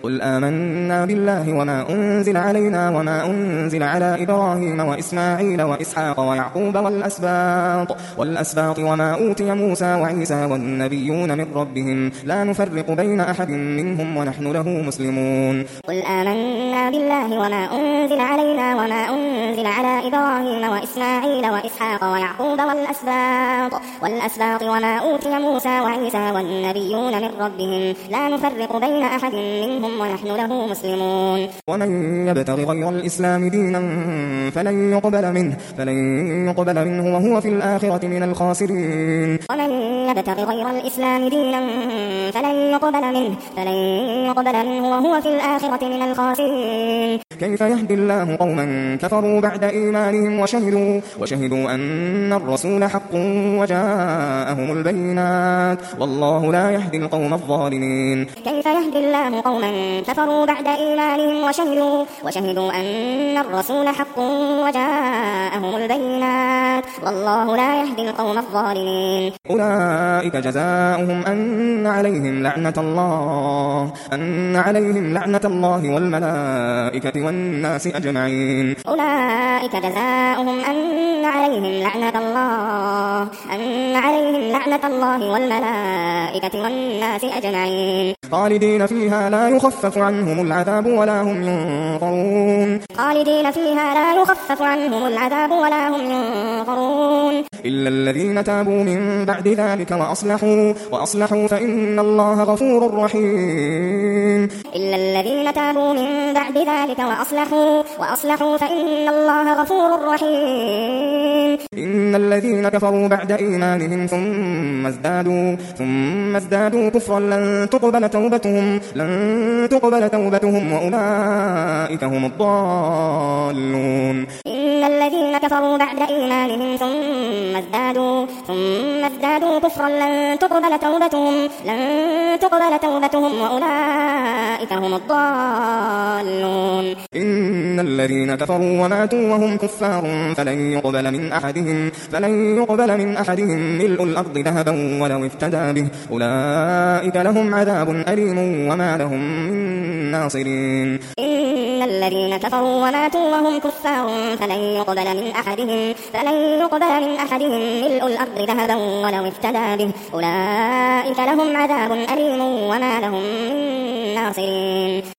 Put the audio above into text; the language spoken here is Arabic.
قل آمنا بالله وما أنزل علينا وما أنزل على إبراهيم وإسماعيل وإسحاق ويعقوب والأسباط وما أوتي موسى وعيسى والنبيون من ربهم لا نفرق بين أحد منهم ونحن له مسلمون. قل آمنا بالله وما أنزل علينا وما أنزل على إبراهيم وإسماعيل وإسحاق ويعقوب والأسباط وما أوتي موسى وعيسى والنبيون من ربهم لا نفرق بين أحد منهم ونحن له مسلمون. ومن يبتغ غير الإسلام دينا فلن يقبل منه وهو في الآخرة من الخاسرين. ومن يبتغ غير الإسلام دينا فلن يقبل منه وهو في الآخرة من الخاسرين. كيف يهدي الله قوما كفروا بعد إيمانهم وشهدوا أن الرسول حق وجاءهم البينات والله لا يهدي القوم الظالمين. كيف يهدي الله قوما كفروا بعد إيمانهم وشهدوا أن الرسول حق وجاءهم البينات والله لا يهدي القوم الظالمين. أولئك جزاؤهم أن عليهم لعنة الله والملائكة والناس أجمعين. أولئك جزاؤهم أن عليهم لعنة الله والملائكة والناس أجمعين. خالدين فيها لا يخفف عنهم العذاب ولا هم ينظرون. إلا الذين تابوا من بعد ذلك وأصلحوا فإن الله غفور رحيم. إلا الذين تابوا من بعد ذلك وأصلحوا فإن الله غفور رحيم. إن الذين كفروا بعد إيمانهم ثم ازدادوا كفرا لن تقبل توبتهم وأولئك هم الضالون. إن الذين كفروا بعد إيمانهم ثم ازدادوا كفرا لن تقبل توبتهم وأولئك هم الضالون. إن الذين كفروا وماتوا وهم كفار فلن يقبل من أحدهم ملء الأرض ذهبا ولو افتدى به أولئك لهم عذاب أليم وما لهم من ناصرين. إن الذين كفروا وماتوا وهم كفار فلن يقبل من أحدهم ملء الأرض ذهبا ولو افتدى به أولئك لهم عذاب أليم وما لهم من ناصرين.